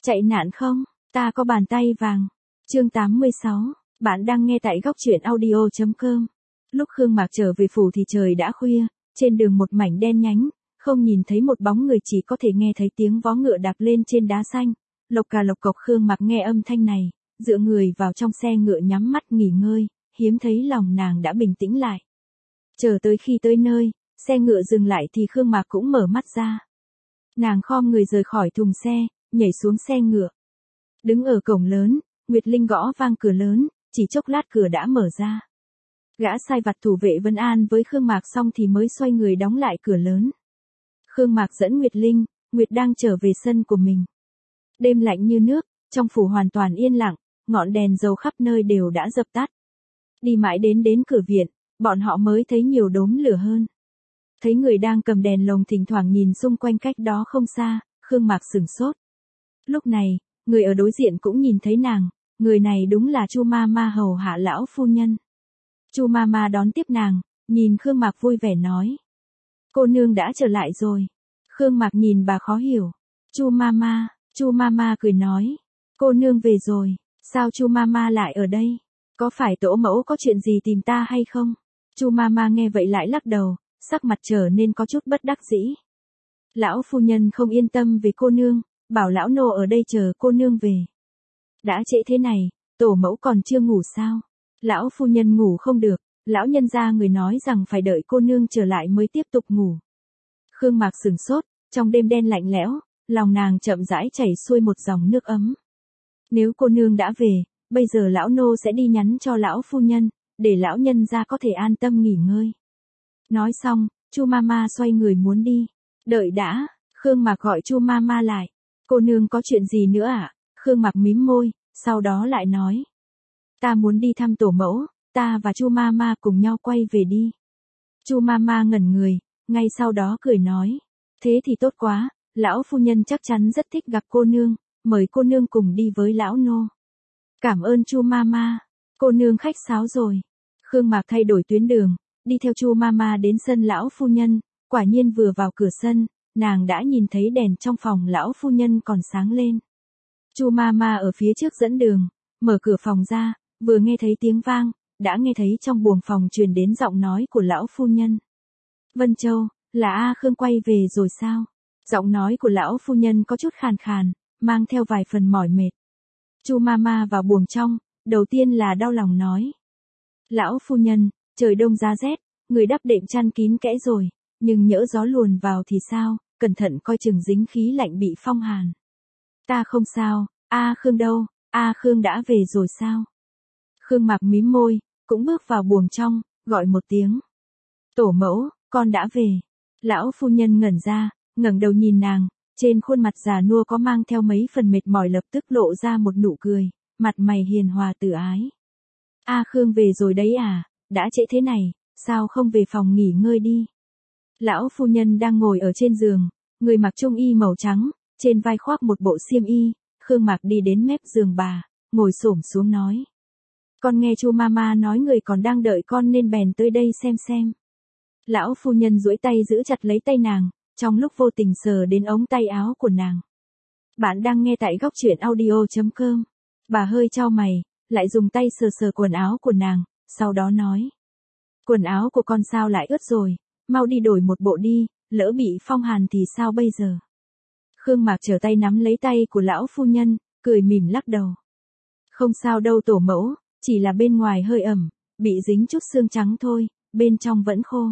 Chạy nạn không? Ta có bàn tay vàng. Chương 86, bạn đang nghe tại góc truyện audio.com. Lúc Khương Mạc trở về phủ thì trời đã khuya, trên đường một mảnh đen nhánh, không nhìn thấy một bóng người, chỉ có thể nghe thấy tiếng vó ngựa đạp lên trên đá xanh. Lộc cà lộc cộc. Khương Mạc nghe âm thanh này, dựa người vào trong xe ngựa nhắm mắt nghỉ ngơi, hiếm thấy lòng nàng đã bình tĩnh lại. Chờ tới khi tới nơi, xe ngựa dừng lại thì Khương Mạc cũng mở mắt ra. Nàng khom người rời khỏi thùng xe, nhảy xuống xe ngựa. Đứng ở cổng lớn, Nguyệt Linh gõ vang cửa lớn, chỉ chốc lát cửa đã mở ra. Gã sai vặt thủ vệ vân an với Khương Mạc xong thì mới xoay người đóng lại cửa lớn. Khương Mạc dẫn Nguyệt Linh, Nguyệt đang trở về sân của mình. Đêm lạnh như nước, trong phủ hoàn toàn yên lặng, ngọn đèn dầu khắp nơi đều đã dập tắt. Đi mãi đến cửa viện, bọn họ mới thấy nhiều đốm lửa hơn. Thấy người đang cầm đèn lồng thỉnh thoảng nhìn xung quanh cách đó không xa, Khương Mạc sửng sốt. Lúc này, người ở đối diện cũng nhìn thấy nàng, người này đúng là Chu Mama hầu hạ lão phu nhân. Chu Mama đón tiếp nàng, nhìn Khương Mạc vui vẻ nói. Cô nương đã trở lại rồi. Khương Mạc nhìn bà khó hiểu. Chu Mama cười nói. Cô nương về rồi, sao Chu Mama lại ở đây? Có phải tổ mẫu có chuyện gì tìm ta hay không? Chu Mama nghe vậy lại lắc đầu, sắc mặt trở nên có chút bất đắc dĩ. Lão phu nhân không yên tâm về cô nương, bảo lão nô ở đây chờ cô nương về. Đã trễ thế này, tổ mẫu còn chưa ngủ sao? Lão phu nhân ngủ không được, lão nhân gia người nói rằng phải đợi cô nương trở lại mới tiếp tục ngủ. Khương Mạc sửng sốt, trong đêm đen lạnh lẽo, lòng nàng chậm rãi chảy xuôi một dòng nước ấm. Nếu cô nương đã về, bây giờ lão nô sẽ đi nhắn cho lão phu nhân, để lão nhân gia có thể an tâm nghỉ ngơi. Nói xong, Chu Mama xoay người muốn đi. Đợi đã, Khương Mạc gọi Chu Mama lại. Cô nương có chuyện gì nữa ạ? Khương Mạc mím môi, sau đó lại nói. Ta muốn đi thăm tổ mẫu, ta và Chu Mama cùng nhau quay về đi. Chu Mama ngẩn người, ngay sau đó cười nói. Thế thì tốt quá, lão phu nhân chắc chắn rất thích gặp cô nương, mời cô nương cùng đi với lão nô. Cảm ơn Chu Mama, cô nương khách sáo rồi. Khương Mạc thay đổi tuyến đường, đi theo Chu Mama đến sân lão phu nhân, quả nhiên vừa vào cửa sân, nàng đã nhìn thấy đèn trong phòng lão phu nhân còn sáng lên. Chu Mama ở phía trước dẫn đường, mở cửa phòng ra, vừa nghe thấy tiếng vang, đã nghe thấy trong buồng phòng truyền đến giọng nói của lão phu nhân. Vân Châu, là A Khương quay về rồi sao? Giọng nói của lão phu nhân có chút khàn khàn, mang theo vài phần mỏi mệt. Chu Mama vào buồng trong, đầu tiên là đau lòng nói. Lão phu nhân, trời đông giá rét, người đắp đệm chăn kín kẽ rồi, nhưng nhỡ gió luồn vào thì sao, cẩn thận coi chừng dính khí lạnh bị phong hàn. Ta không sao, A Khương đâu, A Khương đã về rồi sao? Khương Mạc mím môi, cũng bước vào buồng trong, gọi một tiếng. Tổ mẫu, con đã về. Lão phu nhân ngẩn ra, ngẩng đầu nhìn nàng, trên khuôn mặt già nua có mang theo mấy phần mệt mỏi lập tức lộ ra một nụ cười, mặt mày hiền hòa từ ái. A Khương về rồi đấy à, đã trễ thế này, sao không về phòng nghỉ ngơi đi? Lão phu nhân đang ngồi ở trên giường, người mặc trung y màu trắng, trên vai khoác một bộ xiêm y. Khương Mạc đi đến mép giường bà, ngồi xổm xuống nói. Con nghe Chu Mama nói người còn đang đợi con nên bèn tới đây xem. Lão phu nhân duỗi tay giữ chặt lấy tay nàng, trong lúc vô tình sờ đến ống tay áo của nàng. Bạn đang nghe tại góc truyện audio.com. Bà hơi chau mày, lại dùng tay sờ quần áo của nàng, sau đó nói. Quần áo của con sao lại ướt rồi, mau đi đổi một bộ đi, lỡ bị phong hàn thì sao bây giờ? Khương Mạc trở tay nắm lấy tay của lão phu nhân, cười mỉm lắc đầu. Không sao đâu tổ mẫu, chỉ là bên ngoài hơi ẩm, bị dính chút sương trắng thôi, bên trong vẫn khô.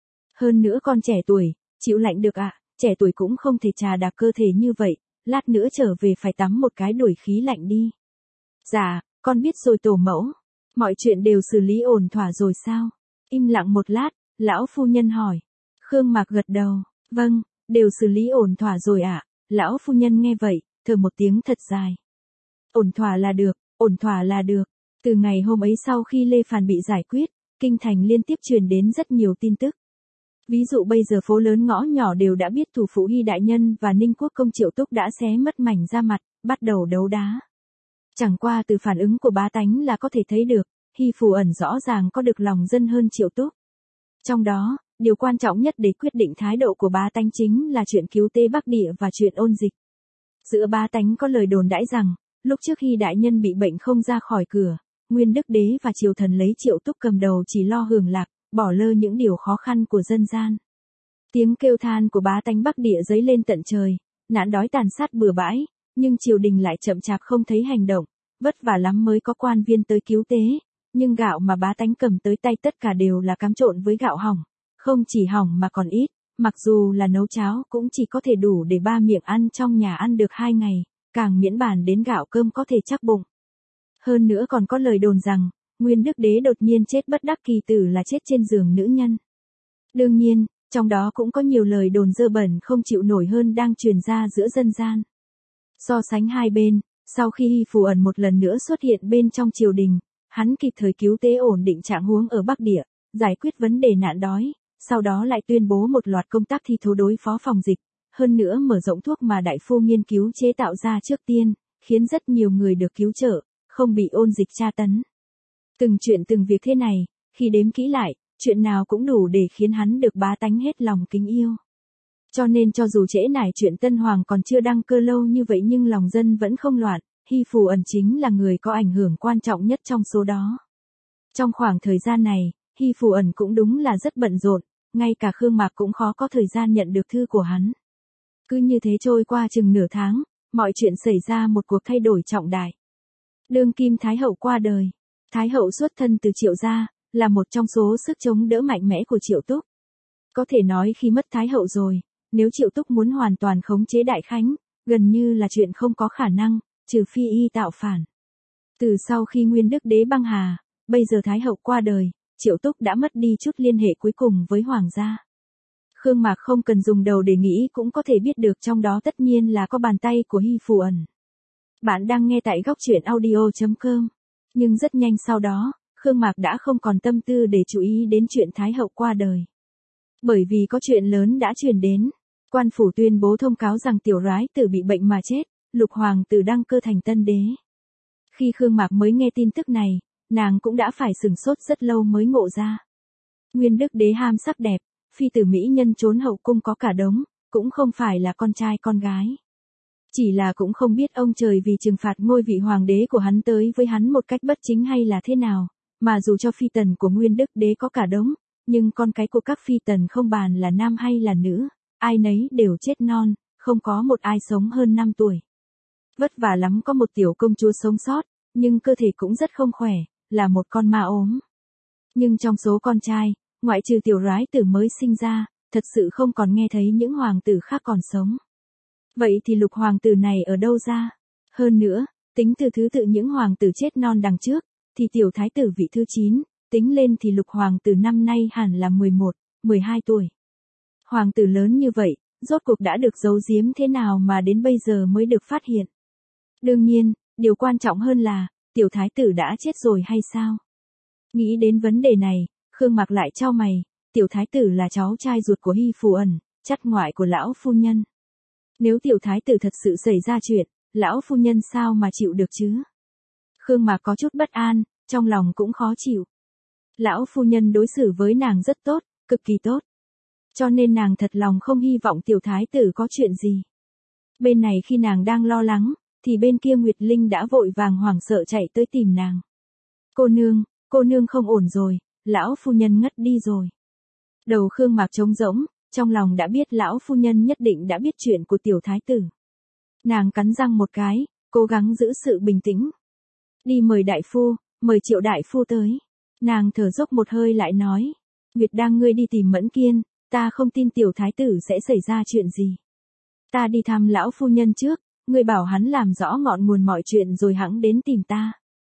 Hơn nữa con trẻ tuổi, chịu lạnh được ạ, trẻ tuổi cũng không thể chà đạp cơ thể như vậy, lát nữa trở về phải tắm một cái đuổi khí lạnh đi. Dạ, con biết rồi tổ mẫu. Mọi chuyện đều xử lý ổn thỏa rồi sao? Im lặng một lát, lão phu nhân hỏi. Khương Mạc gật đầu. Vâng, đều xử lý ổn thỏa rồi ạ. Lão phu nhân nghe vậy, thở một tiếng thật dài. Ổn thỏa là được, ổn thỏa là được. Từ ngày hôm ấy sau khi Lê Phàn bị giải quyết, kinh thành liên tiếp truyền đến rất nhiều tin tức. Ví dụ bây giờ phố lớn ngõ nhỏ đều đã biết thủ phủ Hy đại nhân và Ninh Quốc công Triệu Túc đã xé mất mảnh da mặt, bắt đầu đấu đá. Chẳng qua từ phản ứng của bá tánh là có thể thấy được, Hy Phù Ẩn rõ ràng có được lòng dân hơn Triệu Túc. Trong đó, điều quan trọng nhất để quyết định thái độ của bá tánh chính là chuyện cứu tế Bắc Địa và chuyện ôn dịch. Giữa bá tánh có lời đồn đãi rằng, lúc trước khi đại nhân bị bệnh không ra khỏi cửa, Nguyên Đức Đế và triều thần lấy Triệu Túc cầm đầu chỉ lo hưởng lạc, bỏ lơ những điều khó khăn của dân gian. Tiếng kêu than của bá tánh Bắc Địa dấy lên tận trời, nạn đói tàn sát bừa bãi, nhưng triều đình lại chậm chạp không thấy hành động, vất vả lắm mới có quan viên tới cứu tế, nhưng gạo mà bá tánh cầm tới tay tất cả đều là cám trộn với gạo hỏng, không chỉ hỏng mà còn ít, mặc dù là nấu cháo cũng chỉ có thể đủ để 3 miệng ăn trong nhà ăn được 2 ngày, càng miễn bàn đến gạo cơm có thể chắc bụng. Hơn nữa còn có lời đồn rằng, Nguyên Đức Đế đột nhiên chết bất đắc kỳ tử là chết trên giường nữ nhân. Đương nhiên, trong đó cũng có nhiều lời đồn dơ bẩn không chịu nổi hơn đang truyền ra giữa dân gian. So sánh hai bên, sau khi Hy Phù Ẩn một lần nữa xuất hiện bên trong triều đình, hắn kịp thời cứu tế ổn định trạng huống ở Bắc Địa, giải quyết vấn đề nạn đói, sau đó lại tuyên bố một loạt công tác thi thố đối phó phòng dịch, hơn nữa mở rộng thuốc mà đại phu nghiên cứu chế tạo ra trước tiên, khiến rất nhiều người được cứu trợ, không bị ôn dịch tra tấn. Từng chuyện từng việc thế này, khi đếm kỹ lại, chuyện nào cũng đủ để khiến hắn được bá tánh hết lòng kính yêu. Cho nên cho dù trễ nải chuyện Tân Hoàng còn chưa đăng cơ lâu như vậy nhưng lòng dân vẫn không loạn, Hy Phù Ẩn chính là người có ảnh hưởng quan trọng nhất trong số đó. Trong khoảng thời gian này, Hy Phù Ẩn cũng đúng là rất bận rộn, ngay cả Khương Mạc cũng khó có thời gian nhận được thư của hắn. Cứ như thế trôi qua chừng nửa tháng, mọi chuyện xảy ra một cuộc thay đổi trọng đại. Đương kim Thái Hậu qua đời. Thái Hậu xuất thân từ Triệu gia, là một trong số sức chống đỡ mạnh mẽ của Triệu Túc. Có thể nói khi mất Thái Hậu rồi, nếu Triệu Túc muốn hoàn toàn khống chế Đại Khánh, gần như là chuyện không có khả năng, trừ phi y tạo phản. Từ sau khi Nguyên Đức Đế băng hà, bây giờ Thái Hậu qua đời, Triệu Túc đã mất đi chút liên hệ cuối cùng với Hoàng gia. Khương Mạc không cần dùng đầu để nghĩ cũng có thể biết được trong đó tất nhiên là có bàn tay của Hy Phù Ẩn. Bạn đang nghe tại góc truyện audio.com. Nhưng rất nhanh sau đó, Khương Mạc đã không còn tâm tư để chú ý đến chuyện Thái Hậu qua đời. Bởi vì có chuyện lớn đã truyền đến. Quan phủ tuyên bố thông cáo rằng tiểu rái tử bị bệnh mà chết, Lục hoàng tử đăng cơ thành tân đế. Khi Khương Mạc mới nghe tin tức này, nàng cũng đã phải sửng sốt rất lâu mới ngộ ra. Nguyên Đức Đế ham sắc đẹp, phi tử mỹ nhân trốn hậu cung có cả đống, cũng không phải là con trai con gái. Chỉ là cũng không biết ông trời vì trừng phạt ngôi vị hoàng đế của hắn tới với hắn một cách bất chính hay là thế nào, mà dù cho phi tần của Nguyên Đức Đế có cả đống, nhưng con cái của các phi tần không bàn là nam hay là nữ, ai nấy đều chết non, không có một ai sống hơn 5 tuổi. Vất vả lắm có một tiểu công chúa sống sót, nhưng cơ thể cũng rất không khỏe, là một con ma ốm. Nhưng trong số con trai, ngoại trừ tiểu rái tử mới sinh ra, thật sự không còn nghe thấy những hoàng tử khác còn sống. Vậy thì Lục hoàng tử này ở đâu ra? Hơn nữa, tính từ thứ tự những hoàng tử chết non đằng trước, thì tiểu thái tử vị thứ 9, tính lên thì Lục hoàng tử năm nay hẳn là 11, 12 tuổi. Hoàng tử lớn như vậy, rốt cuộc đã được giấu giếm thế nào mà đến bây giờ mới được phát hiện? Đương nhiên, điều quan trọng hơn là, tiểu thái tử đã chết rồi hay sao? Nghĩ đến vấn đề này, Khương Mạc lại chau mày, tiểu thái tử là cháu trai ruột của Hy Phù Ẩn, chắt ngoại của lão phu nhân. Nếu tiểu thái tử thật sự xảy ra chuyện, lão phu nhân sao mà chịu được chứ? Khương Mạc có chút bất an, trong lòng cũng khó chịu. Lão phu nhân đối xử với nàng rất tốt, cực kỳ tốt. Cho nên nàng thật lòng không hy vọng tiểu thái tử có chuyện gì. Bên này khi nàng đang lo lắng, thì bên kia Nguyệt Linh đã vội vàng hoảng sợ chạy tới tìm nàng. Cô nương không ổn rồi, lão phu nhân ngất đi rồi. Đầu Khương Mạc trống rỗng, trong lòng đã biết lão phu nhân nhất định đã biết chuyện của tiểu thái tử. Nàng cắn răng một cái, cố gắng giữ sự bình tĩnh. Đi mời đại phu, mời Triệu đại phu tới. Nàng thở dốc một hơi lại nói, Nguyệt đang ngươi đi tìm Mẫn Kiên, ta không tin tiểu thái tử sẽ xảy ra chuyện gì. Ta đi thăm lão phu nhân trước, ngươi bảo hắn làm rõ ngọn nguồn mọi chuyện rồi hẵng đến tìm ta.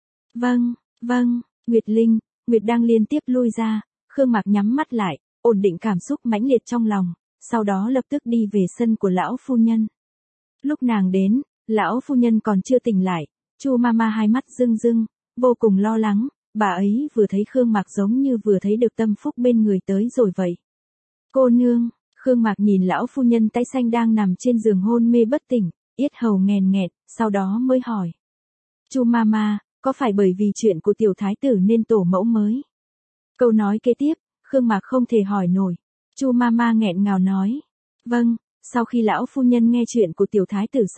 Vâng, Nguyệt đang liên tiếp lui ra, Khương Mạc nhắm mắt lại, ổn định cảm xúc mãnh liệt trong lòng, sau đó lập tức đi về sân của lão phu nhân. Lúc nàng đến, lão phu nhân còn chưa tỉnh lại, Chu Mama hai mắt rưng rưng, vô cùng lo lắng, bà ấy vừa thấy Khương Mạc giống như vừa thấy được tâm phúc bên người tới rồi vậy. Cô nương, Khương Mạc nhìn lão phu nhân tái xanh đang nằm trên giường hôn mê bất tỉnh, yết hầu nghèn nghẹt, sau đó mới hỏi. Chu Mama, có phải bởi vì chuyện của tiểu thái tử nên tổ mẫu mới? Câu nói kế tiếp, Khương Mạc không thể hỏi nổi. Chu Mama nghẹn ngào nói. Vâng, sau khi lão phu nhân nghe chuyện của tiểu thái tử xong,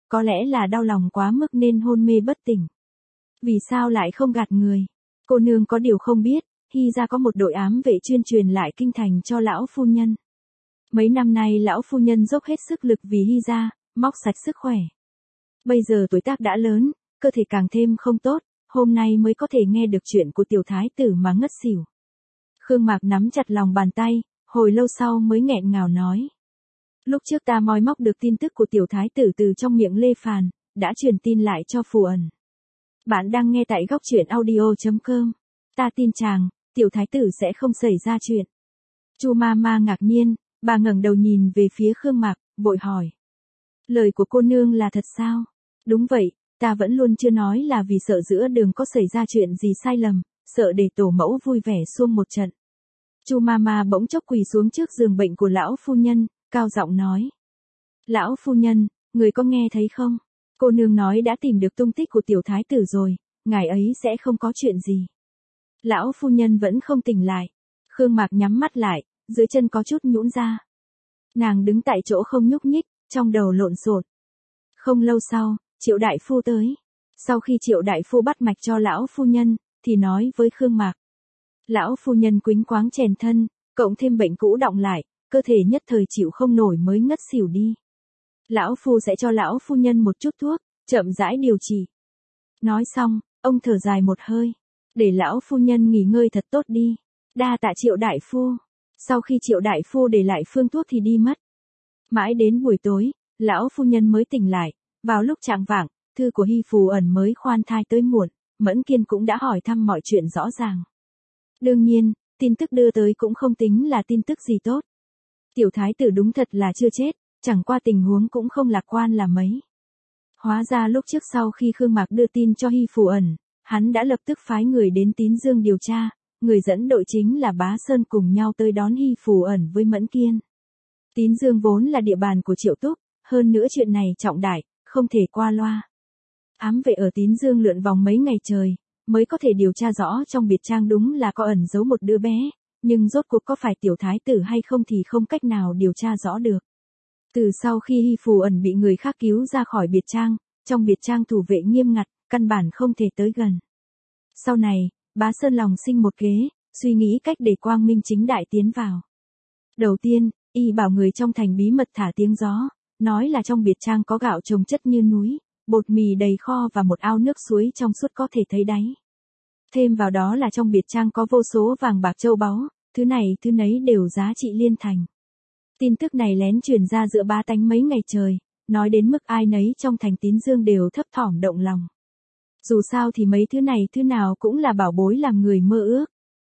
có lẽ là đau lòng quá mức nên hôn mê bất tỉnh. Vì sao lại không gạt người? Cô nương có điều không biết, Hy gia có một đội ám vệ chuyên truyền lại kinh thành cho lão phu nhân. Mấy năm nay lão phu nhân dốc hết sức lực vì Hy gia, móc sạch sức khỏe. Bây giờ tuổi tác đã lớn, cơ thể càng thêm không tốt, hôm nay mới có thể nghe được chuyện của tiểu thái tử mà ngất xỉu. Khương Mạc nắm chặt lòng bàn tay, hồi lâu sau mới nghẹn ngào nói. Lúc trước ta moi móc được tin tức của tiểu thái tử từ trong miệng Lê Phàn, đã truyền tin lại cho Phù Ẩn. Bạn đang nghe tại góc truyện audio.com. Ta tin chàng, tiểu thái tử sẽ không xảy ra chuyện. Chu Mama ngạc nhiên, bà ngẩng đầu nhìn về phía Khương Mạc, vội hỏi. Lời của cô nương là thật sao? Đúng vậy, ta vẫn luôn chưa nói là vì sợ giữa đường có xảy ra chuyện gì sai lầm, sợ để tổ mẫu vui vẻ xuông một trận. Chu Mama bỗng chốc quỳ xuống trước giường bệnh của lão phu nhân, cao giọng nói. Lão phu nhân, người có nghe thấy không? Cô nương nói đã tìm được tung tích của tiểu thái tử rồi, ngài ấy sẽ không có chuyện gì. Lão phu nhân vẫn không tỉnh lại. Khương Mạc nhắm mắt lại, dưới chân có chút nhũn ra. Nàng đứng tại chỗ không nhúc nhích, trong đầu lộn xộn. Không lâu sau, Triệu đại phu tới. Sau khi Triệu đại phu bắt mạch cho lão phu nhân, thì nói với Khương Mạc. Lão phu nhân quĩnh quáng chèn thân, cộng thêm bệnh cũ đọng lại, cơ thể nhất thời chịu không nổi mới ngất xỉu đi. Lão phu sẽ cho lão phu nhân một chút thuốc, chậm rãi điều trị. Nói xong, ông thở dài một hơi. Để lão phu nhân nghỉ ngơi thật tốt đi. Đa tạ Triệu đại phu. Sau khi Triệu đại phu để lại phương thuốc thì đi mất. Mãi đến buổi tối, lão phu nhân mới tỉnh lại. Vào lúc chạng vạng, thư của Hy Phù Ẩn mới khoan thai tới muộn, Mẫn Kiên cũng đã hỏi thăm mọi chuyện rõ ràng. Đương nhiên, tin tức đưa tới cũng không tính là tin tức gì tốt. Tiểu thái tử đúng thật là chưa chết, chẳng qua tình huống cũng không lạc quan là mấy. Hóa ra lúc trước sau khi Khương Mạc đưa tin cho Hy Phù Ẩn, hắn đã lập tức phái người đến Tín Dương điều tra, người dẫn đội chính là Bá Sơn cùng nhau tới đón Hy Phù Ẩn với Mẫn Kiên. Tín Dương vốn là địa bàn của Triệu Túc, hơn nữa chuyện này trọng đại, không thể qua loa. Ám vệ ở Tín Dương lượn vòng mấy ngày trời, mới có thể điều tra rõ trong biệt trang đúng là có ẩn giấu một đứa bé, nhưng rốt cuộc có phải tiểu thái tử hay không thì không cách nào điều tra rõ được. Từ sau khi Hy Phù Ẩn bị người khác cứu ra khỏi biệt trang, trong biệt trang thủ vệ nghiêm ngặt, căn bản không thể tới gần. Sau này, Bá Sơn lòng sinh một kế, suy nghĩ cách để quang minh chính đại tiến vào. Đầu tiên, y bảo người trong thành bí mật thả tiếng gió, nói là trong biệt trang có gạo trồng chất như núi, bột mì đầy kho và một ao nước suối trong suốt có thể thấy đáy. Thêm vào đó là trong biệt trang có vô số vàng bạc châu báu, thứ này thứ nấy đều giá trị liên thành. Tin tức này lén truyền ra giữa bá tánh mấy ngày trời, nói đến mức ai nấy trong thành Tín Dương đều thấp thỏm động lòng. Dù sao thì mấy thứ này thứ nào cũng là bảo bối làm người mơ ước.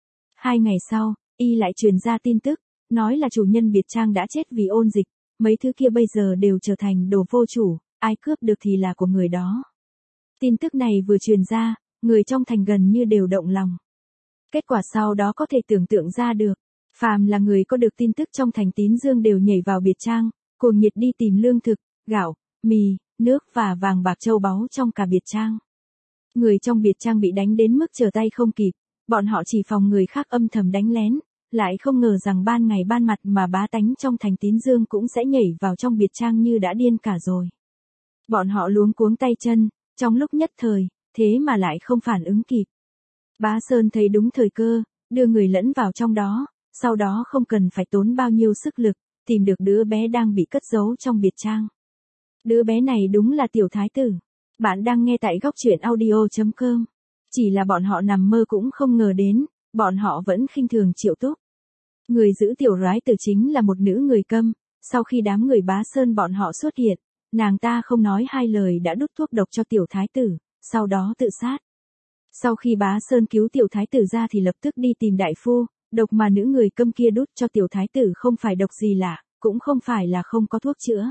2 ngày sau, y lại truyền ra tin tức, nói là chủ nhân biệt trang đã chết vì ôn dịch, mấy thứ kia bây giờ đều trở thành đồ vô chủ, ai cướp được thì là của người đó. Tin tức này vừa truyền ra, người trong thành gần như đều động lòng. Kết quả sau đó có thể tưởng tượng ra được, phàm là người có được tin tức trong thành Tín Dương đều nhảy vào biệt trang, cuồng nhiệt đi tìm lương thực, gạo, mì, nước và vàng bạc châu báu trong cả biệt trang. Người trong biệt trang bị đánh đến mức trở tay không kịp, bọn họ chỉ phòng người khác âm thầm đánh lén, lại không ngờ rằng ban ngày ban mặt mà bá tánh trong thành Tín Dương cũng sẽ nhảy vào trong biệt trang như đã điên cả rồi. Bọn họ luống cuống tay chân, trong lúc nhất thời, thế mà lại không phản ứng kịp. Bá Sơn thấy đúng thời cơ, đưa người lẫn vào trong đó, sau đó không cần phải tốn bao nhiêu sức lực, tìm được đứa bé đang bị cất giấu trong biệt trang. Đứa bé này đúng là tiểu thái tử. Bạn đang nghe tại góc truyện audio.com. Chỉ là bọn họ nằm mơ cũng không ngờ đến, bọn họ vẫn khinh thường Triệu Túc. Người giữ tiểu rái tử chính là một nữ người câm, sau khi đám người Bá Sơn bọn họ xuất hiện, nàng ta không nói hai lời đã đút thuốc độc cho tiểu thái tử, sau đó tự sát. Sau khi Bá Sơn cứu tiểu thái tử ra thì lập tức đi tìm đại phu, độc mà nữ người câm kia đút cho tiểu thái tử không phải độc gì lạ, cũng không phải là không có thuốc chữa.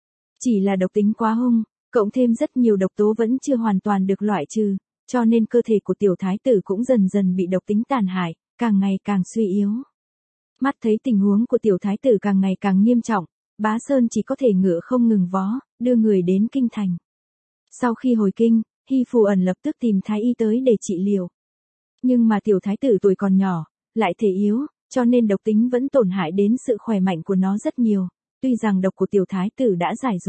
Chỉ là độc tính quá hung, cộng thêm rất nhiều độc tố vẫn chưa hoàn toàn được loại trừ, cho nên cơ thể của tiểu thái tử cũng dần dần bị độc tính tàn hại, càng ngày càng suy yếu. Mắt thấy tình huống của tiểu thái tử càng ngày càng nghiêm trọng, Bá Sơn chỉ có thể ngựa không ngừng vó, đưa người đến kinh thành. Sau khi hồi kinh, Hy Phù Ẩn lập tức tìm thái y tới để trị liệu. Nhưng mà tiểu thái tử tuổi còn nhỏ, lại thể yếu, cho nên độc tính vẫn tổn hại đến sự khỏe mạnh của nó rất nhiều. Tuy rằng độc của tiểu thái tử đã giải rồi,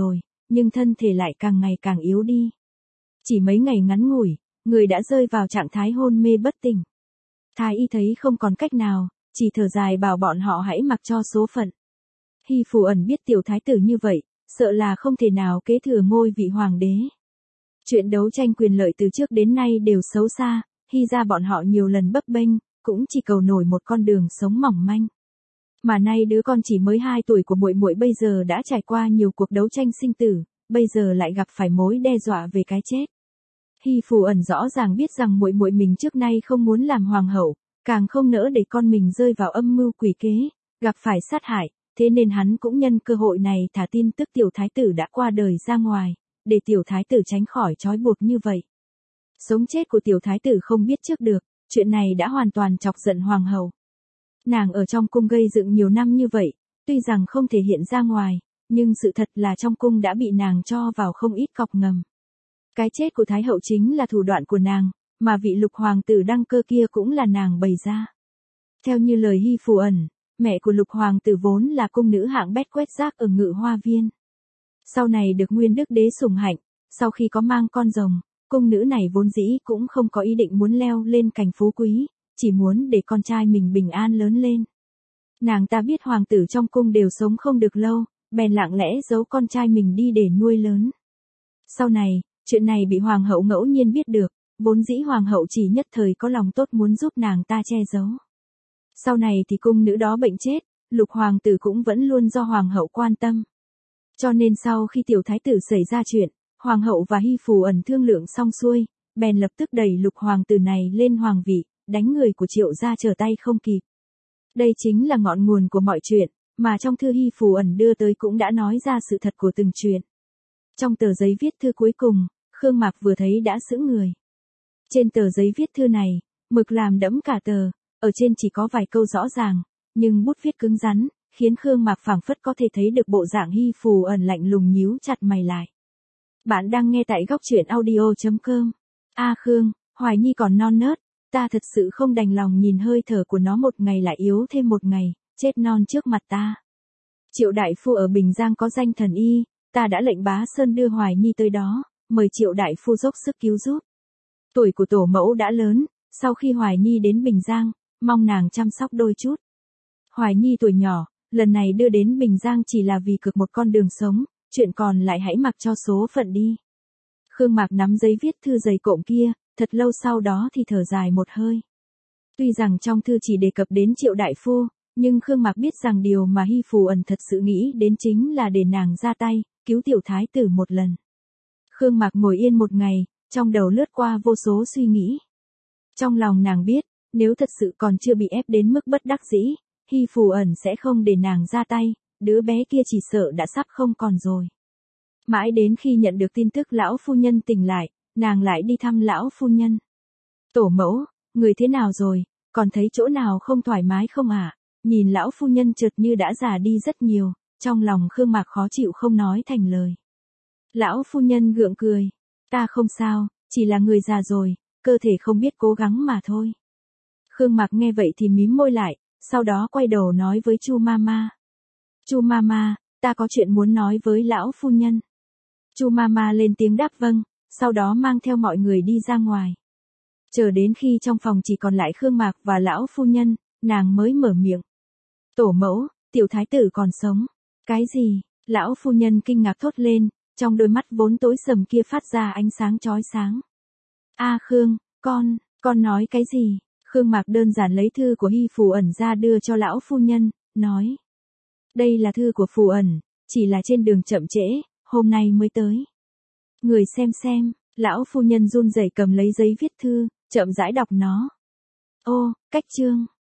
nhưng thân thể lại càng ngày càng yếu đi. Chỉ mấy ngày ngắn ngủi, người đã rơi vào trạng thái hôn mê bất tỉnh. Thái y thấy không còn cách nào, chỉ thở dài bảo bọn họ hãy mặc cho số phận. Hy Phù Ẩn biết tiểu thái tử như vậy, sợ là không thể nào kế thừa ngôi vị hoàng đế. Chuyện đấu tranh quyền lợi từ trước đến nay đều xấu xa, Hy ra bọn họ nhiều lần bấp bênh, cũng chỉ cầu nổi một con đường sống mỏng manh. Mà nay đứa con chỉ mới 2 tuổi của muội muội bây giờ đã trải qua nhiều cuộc đấu tranh sinh tử, bây giờ lại gặp phải mối đe dọa về cái chết. Hy Phù Ẩn rõ ràng biết rằng muội muội mình trước nay không muốn làm hoàng hậu, càng không nỡ để con mình rơi vào âm mưu quỷ kế, gặp phải sát hại, thế nên hắn cũng nhân cơ hội này thả tin tức tiểu thái tử đã qua đời ra ngoài, để tiểu thái tử tránh khỏi trói buộc như vậy. Sống chết của tiểu thái tử không biết trước được, chuyện này đã hoàn toàn chọc giận hoàng hậu. Nàng ở trong cung gây dựng nhiều năm như vậy, tuy rằng không thể hiện ra ngoài, nhưng sự thật là trong cung đã bị nàng cho vào không ít cọc ngầm. Cái chết của thái hậu chính là thủ đoạn của nàng, mà vị lục hoàng tử đăng cơ kia cũng là nàng bày ra. Theo như lời Hy Phù Ẩn, mẹ của lục hoàng tử vốn là cung nữ hạng bét quét rác ở Ngự Hoa Viên. Sau này được Nguyên Đức Đế sủng hạnh, sau khi có mang con rồng, cung nữ này vốn dĩ cũng không có ý định muốn leo lên cành phú quý, chỉ muốn để con trai mình bình an lớn lên. Nàng ta biết hoàng tử trong cung đều sống không được lâu, bèn lặng lẽ giấu con trai mình đi để nuôi lớn. Sau này, chuyện này bị hoàng hậu ngẫu nhiên biết được, vốn dĩ hoàng hậu chỉ nhất thời có lòng tốt muốn giúp nàng ta che giấu. Sau này thì cung nữ đó bệnh chết, lục hoàng tử cũng vẫn luôn do hoàng hậu quan tâm. Cho nên sau khi tiểu thái tử xảy ra chuyện, hoàng hậu và Hy Phù Ẩn thương lượng xong xuôi, bèn lập tức đẩy lục hoàng tử này lên hoàng vị, đánh người của Triệu gia trở tay không kịp. Đây chính là ngọn nguồn của mọi chuyện, mà trong thư Hy Phù Ẩn đưa tới cũng đã nói ra sự thật của từng chuyện. Trong tờ giấy viết thư cuối cùng, Khương Mạc vừa thấy đã sững người. Trên tờ giấy viết thư này, mực làm đẫm cả tờ, ở trên chỉ có vài câu rõ ràng, nhưng bút viết cứng rắn, khiến Khương Mạc phảng phất có thể thấy được bộ dạng Hy Phù Ẩn lạnh lùng nhíu chặt mày lại. Bạn đang nghe tại góc truyện audio.com. Khương, Hoài Nhi còn non nớt, ta thật sự không đành lòng nhìn hơi thở của nó một ngày lại yếu thêm một ngày, chết non trước mặt ta. Triệu đại phu ở Bình Giang có danh thần y, ta đã lệnh Bá Sơn đưa Hoài Nhi tới đó, mời Triệu đại phu dốc sức cứu giúp. Tuổi của tổ mẫu đã lớn, sau khi Hoài Nhi đến Bình Giang, mong nàng chăm sóc đôi chút. Hoài Nhi tuổi nhỏ, lần này đưa đến Bình Giang chỉ là vì cực một con đường sống, chuyện còn lại hãy mặc cho số phận đi. Khương Mạc nắm giấy viết thư dày cộm kia, thật lâu sau đó thì thở dài một hơi. Tuy rằng trong thư chỉ đề cập đến Triệu đại phu, nhưng Khương Mạc biết rằng điều mà Hy Phù Ẩn thật sự nghĩ đến chính là để nàng ra tay, cứu tiểu thái tử một lần. Khương Mạc ngồi yên một ngày, trong đầu lướt qua vô số suy nghĩ. Trong lòng nàng biết, nếu thật sự còn chưa bị ép đến mức bất đắc dĩ, Hy Phù Ẩn sẽ không để nàng ra tay, đứa bé kia chỉ sợ đã sắp không còn rồi. Mãi đến khi nhận được tin tức lão phu nhân tỉnh lại, nàng lại đi thăm lão phu nhân. Tổ mẫu, người thế nào rồi, còn thấy chỗ nào không thoải mái không ạ? Nhìn lão phu nhân chợt như đã già đi rất nhiều, trong lòng Khương Mạc khó chịu không nói thành lời. Lão phu nhân gượng cười, ta không sao, chỉ là người già rồi, cơ thể không biết cố gắng mà thôi. Khương Mạc nghe vậy thì mím môi lại, sau đó quay đầu nói với Chu Mama. Chu Mama, ta có chuyện muốn nói với lão phu nhân. Chu Mama lên tiếng đáp vâng, sau đó mang theo mọi người đi ra ngoài. Chờ đến khi trong phòng chỉ còn lại Khương Mạc và lão phu nhân, nàng mới mở miệng. Tổ mẫu, tiểu thái tử còn sống. Cái gì? Lão phu nhân kinh ngạc thốt lên, trong đôi mắt vốn tối sầm kia phát ra ánh sáng chói sáng. Khương, con nói cái gì? Khương Mạc đơn giản lấy thư của Hy Phù Ẩn ra đưa cho lão phu nhân, nói. Đây là thư của Phù Ẩn, chỉ là trên đường chậm trễ, hôm nay mới tới. Người xem, lão phu nhân run rẩy cầm lấy giấy viết thư, chậm rãi đọc nó. Ô, cách chương.